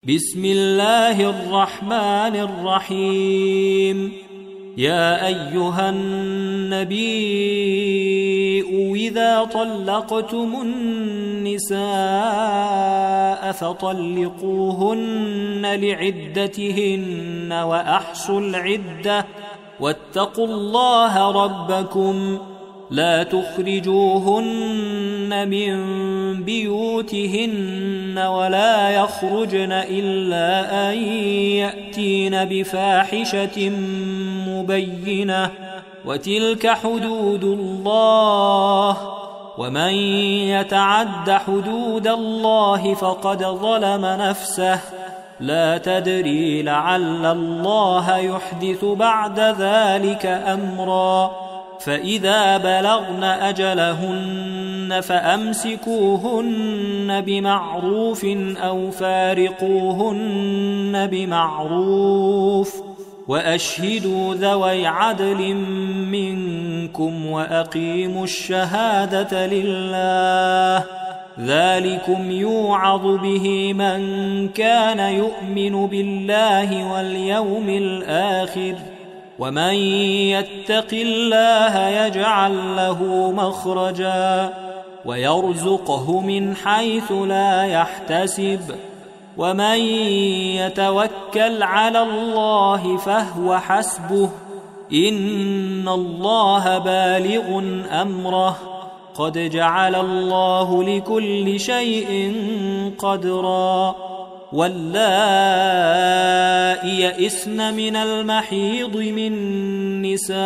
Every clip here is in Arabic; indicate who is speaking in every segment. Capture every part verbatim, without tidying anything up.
Speaker 1: بسم الله الرحمن الرحيم. يا أيها النبي إذا طلقتم النساء فطلقوهن لعدتهن وأحصوا العدة واتقوا الله ربكم لا تخرجوهن من بيوتهن ولا يخرجن إلا أن يأتين بفاحشة مبينة وتلك حدود الله ومن يتعد حدود الله فقد ظلم نفسه لا تدري لعل الله يحدث بعد ذلك أمرا. فإذا بلغن أجلهن فأمسكوهن بمعروف أو فارقوهن بمعروف وأشهدوا ذوي عدل منكم وأقيموا الشهادة لله ذلكم يوعظ به من كان يؤمن بالله واليوم الآخر ومن يتق الله يجعل له مخرجا ويرزقه من حيث لا يحتسب ومن يتوكل على الله فهو حسبه إن الله بالغ أمره قد جعل الله لكل شيء قدرا. واللائي يئسن من المحيض من نسائكم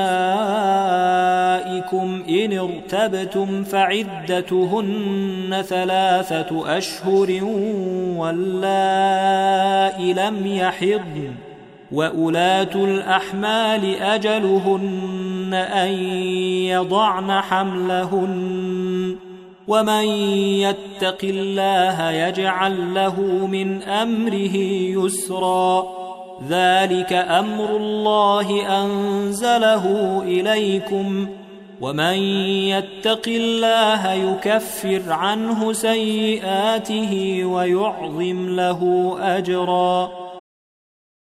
Speaker 1: إن ارتبتم فعدتهن ثلاثة أشهر واللائي لم يحضن وأولاة الأحمال أجلهن أن يضعن حملهن ومن يتق الله يجعل له من أمره يسرا. ذلك أمر الله أنزله إليكم ومن يتق الله يكفر عنه سيئاته ويعظم له أجرا.